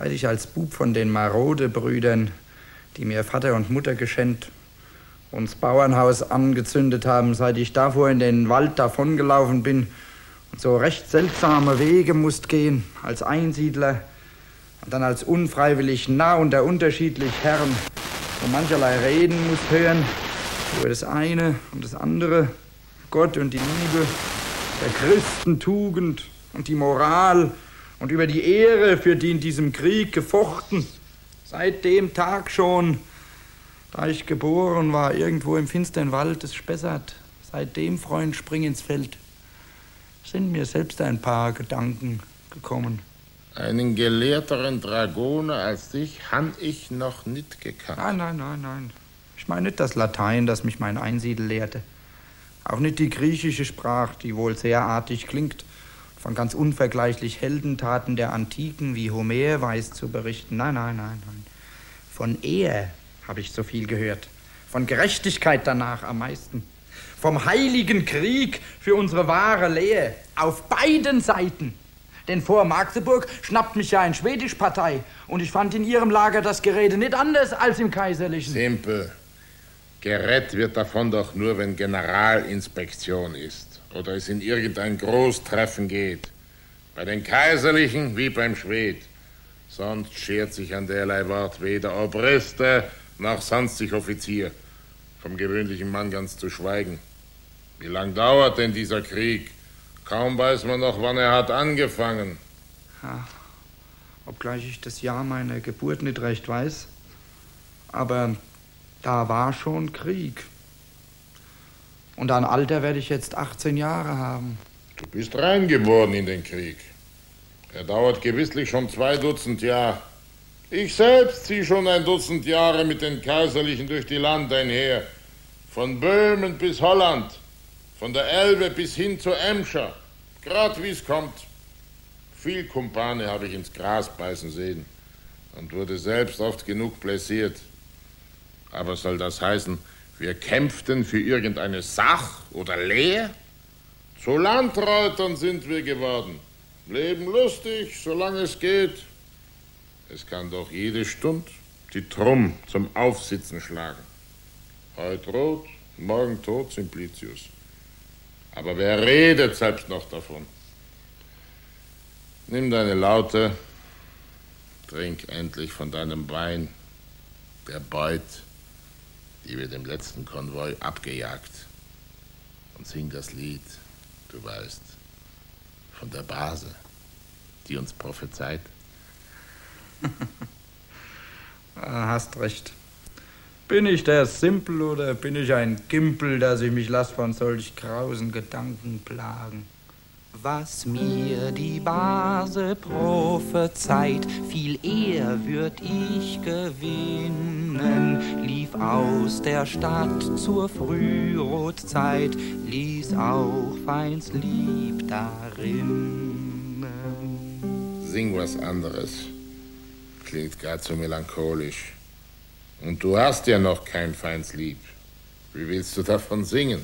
Seit ich als Bub von den Marode-Brüdern, die mir Vater und Mutter geschenkt, uns Bauernhaus angezündet haben, seit ich davor in den Wald davongelaufen bin und so recht seltsame Wege musst gehen, als Einsiedler und dann als unfreiwillig nah unter unterschiedlich Herren und mancherlei reden musst hören über das eine und das andere, Gott und die Liebe, der Christentugend und die Moral und über die Ehre, für die in diesem Krieg gefochten, seit dem Tag schon, da ich geboren war, irgendwo im finstern Wald des Spessart, seitdem, Freund, spring ins Feld, sind mir selbst ein paar Gedanken gekommen. Einen gelehrteren Dragoner als dich han ich noch nicht gekannt. Nein. Ich meine nicht das Latein, das mich mein Einsiedel lehrte. Auch nicht die griechische Sprache, die wohl sehr artig klingt, von ganz unvergleichlich Heldentaten der Antiken wie Homer weiß zu berichten. Nein. Von Ehe habe ich so viel gehört. Von Gerechtigkeit danach am meisten. Vom heiligen Krieg für unsere wahre Lehre. Auf beiden Seiten. Denn vor Magdeburg schnappt mich ja eine schwedische Partei. Und ich fand in ihrem Lager das Gerede nicht anders als im kaiserlichen. Simpel. Gerett wird davon doch nur, wenn Generalinspektion ist. Oder es in irgendein Großtreffen geht. Bei den Kaiserlichen wie beim Schwed. Sonst schert sich an derlei Wort weder Obriste noch sonstig Offizier. Vom gewöhnlichen Mann ganz zu schweigen. Wie lang dauert denn dieser Krieg? Kaum weiß man noch, wann er hat angefangen. Ja, obgleich ich das Jahr meiner Geburt nicht recht weiß. Aber da war schon Krieg. Und an Alter werde ich jetzt 18 Jahre haben. Du bist rein geworden in den Krieg. Er dauert gewisslich schon 2 Dutzend Jahre. Ich selbst ziehe schon 1 Dutzend Jahre mit den Kaiserlichen durch die Lande einher. Von Böhmen bis Holland, von der Elbe bis hin zur Emscher. Grad wie es kommt. Viel Kumpane habe ich ins Gras beißen sehen und wurde selbst oft genug blessiert. Aber soll das heißen, wir kämpften für irgendeine Sach oder Lehr? Zu Landreutern sind wir geworden. Leben lustig, solange es geht. Es kann doch jede Stunde die Trumm zum Aufsitzen schlagen. Heut rot, morgen tot, Simplicius. Aber wer redet selbst noch davon? Nimm deine Laute, trink endlich von deinem Wein, der Beut, die wir dem letzten Konvoi abgejagt, und sing das Lied, du weißt, von der Base, die uns prophezeit. Hast recht. Bin ich der Simpel oder bin ich ein Gimpel, dass ich mich lass von solch grausen Gedanken plagen? Was mir die Base prophezeit, viel eher würd ich gewinnen, lief aus der Stadt zur Frührotzeit, ließ auch feins Lieb darin. Sing was anderes. Klingt grad so melancholisch. Und du hast ja noch kein feins Lieb. Wie willst du davon singen?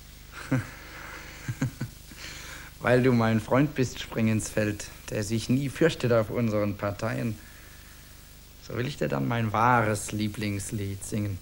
Weil du mein Freund bist, spring ins Feld, der sich nie fürchtet auf unseren Parteien. So will ich dir dann mein wahres Lieblingslied singen.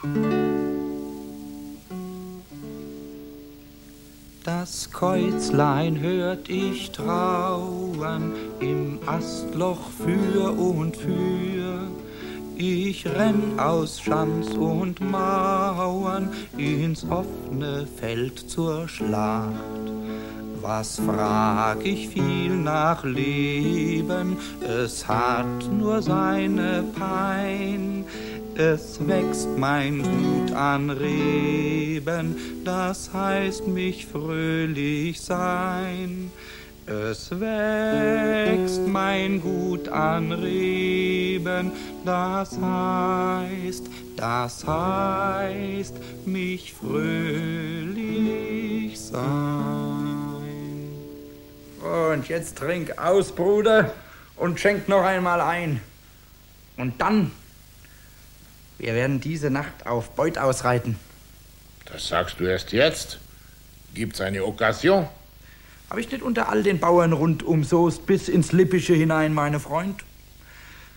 Das Käuzlein hört ich trauern im Astloch für und für. Ich renn aus Schanz und Mauern ins offene Feld zur Schlacht. Was frag ich viel nach Leben, es hat nur seine Pein. Es wächst mein Gut an Reben, das heißt mich fröhlich sein. Es wächst mein Gut an Reben, das heißt mich fröhlich sein. Und jetzt trink aus, Bruder, und schenk noch einmal ein. Und dann, wir werden diese Nacht auf Beut ausreiten. Das sagst du erst jetzt? Gibt's eine Okkasion? Hab ich nicht unter all den Bauern rundum Soest bis ins Lippische hinein, meine Freund?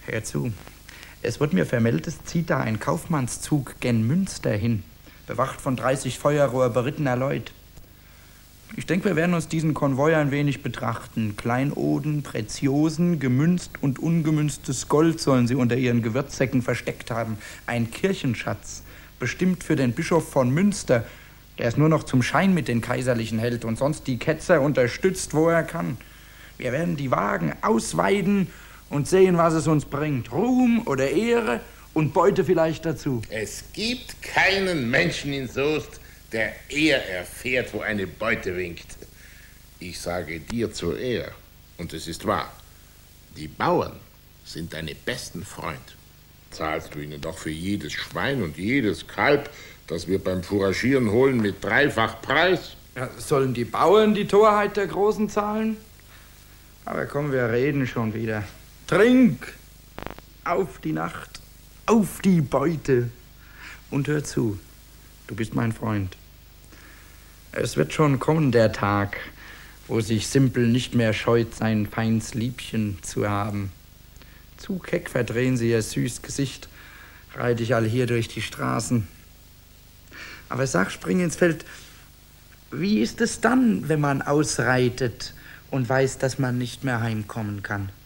Hör zu. Es wird mir vermeldet, es zieht da ein Kaufmannszug gen Münster hin, bewacht von 30 Feuerrohr berittener Leut. Ich denke, wir werden uns diesen Konvoi ein wenig betrachten. Kleinoden, Preziosen, gemünzt und ungemünztes Gold sollen sie unter ihren Gewürzsäcken versteckt haben. Ein Kirchenschatz, bestimmt für den Bischof von Münster, der es nur noch zum Schein mit den Kaiserlichen hält und sonst die Ketzer unterstützt, wo er kann. Wir werden die Wagen ausweiden und sehen, was es uns bringt. Ruhm oder Ehre und Beute vielleicht dazu. Es gibt keinen Menschen in Soest, der eher erfährt, wo eine Beute winkt. Ich sage dir zur Ehre, und es ist wahr, die Bauern sind deine besten Freund. Zahlst du ihnen doch für jedes Schwein und jedes Kalb, das wir beim Fouragieren holen, mit 3-fach Preis? Ja, sollen die Bauern die Torheit der Großen zahlen? Aber komm, wir reden schon wieder. Trink! Auf die Nacht, auf die Beute. Und hör zu, du bist mein Freund. Es wird schon kommen der Tag, wo sich Simpel nicht mehr scheut, sein feins Liebchen zu haben. Zu keck verdrehen sie ihr süß Gesicht, reit ich all hier durch die Straßen. Aber sag, spring ins Feld, wie ist es dann, wenn man ausreitet und weiß, dass man nicht mehr heimkommen kann?